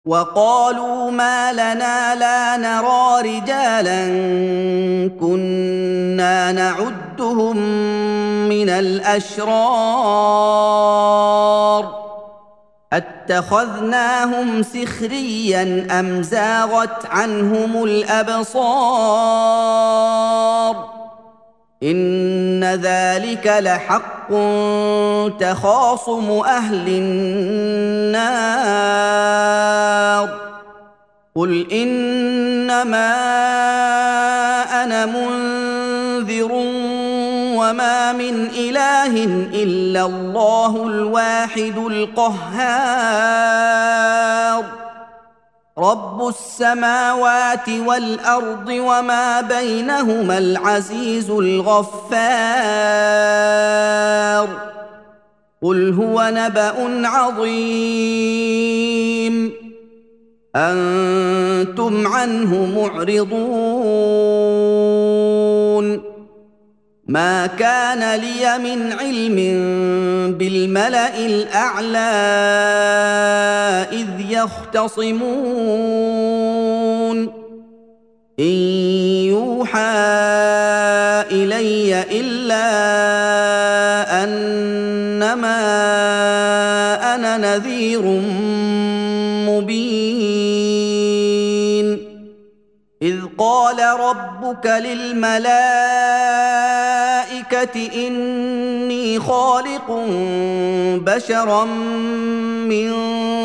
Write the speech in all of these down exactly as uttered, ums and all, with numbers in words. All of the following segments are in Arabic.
وقالوا ما لنا لا نرى رجالا كنا نعدهم من الأشرار أتخذناهم سخريا أم زاغت عنهم الأبصار إن ذلك لحق تخاصم أهل النار قل إنما أنا منذر وما من إله إلا الله الواحد القهار رب السماوات والأرض وما بينهما العزيز الغفار قل هو نبأ عظيم أنتم عنه معرضون ما كان لي من علم بالملأ الأعلى إذ يختصمون إن يوحى إلي إلا أنما أنا نذير مبين إذ قال ربك للملائكة إني خالق بشرا من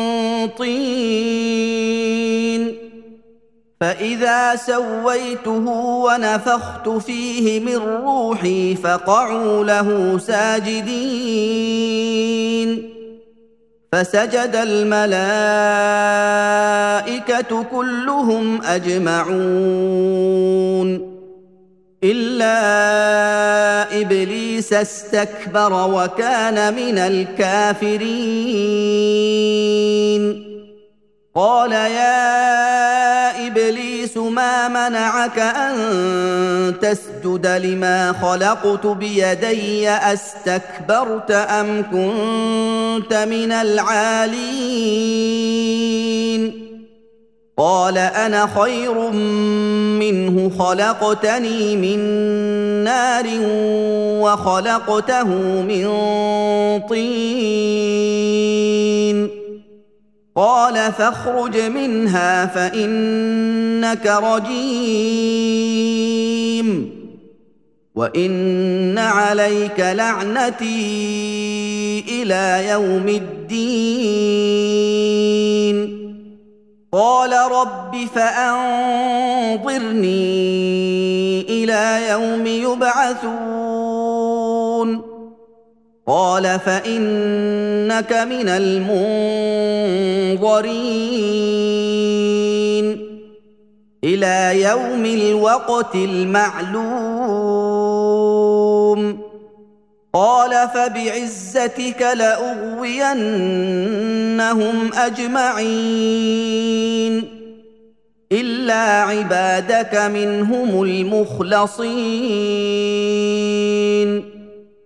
طين فإذا سويته ونفخت فيه من روحي فقعوا له ساجدين فسجد الملائكة كلهم أجمعون إلا إبليس استكبر وكان من الكافرين قال يا إبليس ما منعك أن تسجد لما خلقت بيدي أستكبرت أم كنت من العالين قال أنا خير منه خلقتني من نار وخلقته من طين قال فاخرج منها فإنك رجيم وإن عليك لعنتي إلى يوم الدين قال رب فأنظرني إلى يوم يبعثون قال فإنك من المنظرين إلى يوم الوقت المعلوم قال فبعزتك لأغوينهم أجمعين إلا عبادك منهم المخلصين